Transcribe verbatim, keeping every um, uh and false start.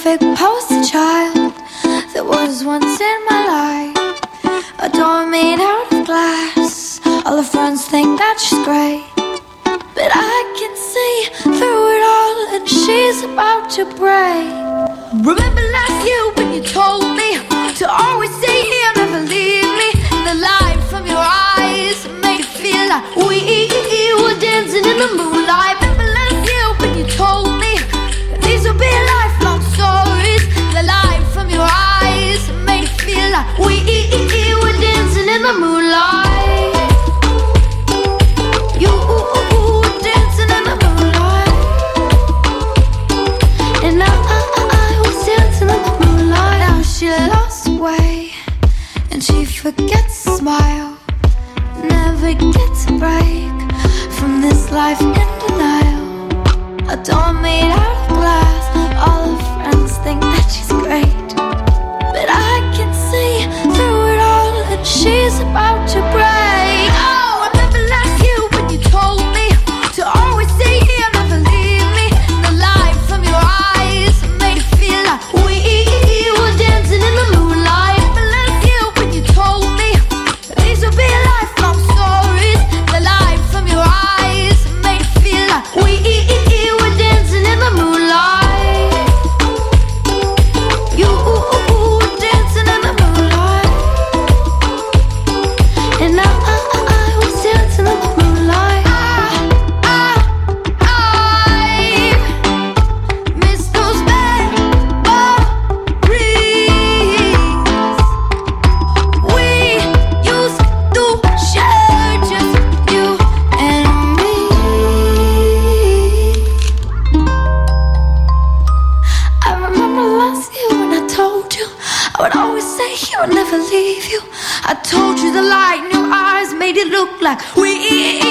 perfect poster child that was once in my life. A door made out of glass. All her friends think that she's great, but I can see through it all, and she's about to break. Remember last year when you told me to always stay here, never leave me. The light from your eyes made it feel like we were dancing in the moonlight. Remember last year when you told me that these would be lifelong stories. The light from your eyes made it feel like we were dancing in the moonlight. You were dancing in the moonlight, and I, I was dancing in the moonlight. Now she lost way, and she forgets to smile. Never gets a break from this life in denial. A door made out of glass. All her friends think that she's great, but I can see through it all, and she's about to break. Oh, remember last year when you told me to always stay here, never leave me. The light from your eyes made it feel like we were dancing in the moonlight. Remember last year when you told me these would be lifelong stories. The light from your eyes made it feel like we were dancing in the moonlight. You were dancing in the moonlight, and I, I, I was dancing in the moonlight. I, I, I miss those memories. We used to share just you and me. I remember last year when I told you I would always stay here and never leave you. I told you the light in your eyes made it look like we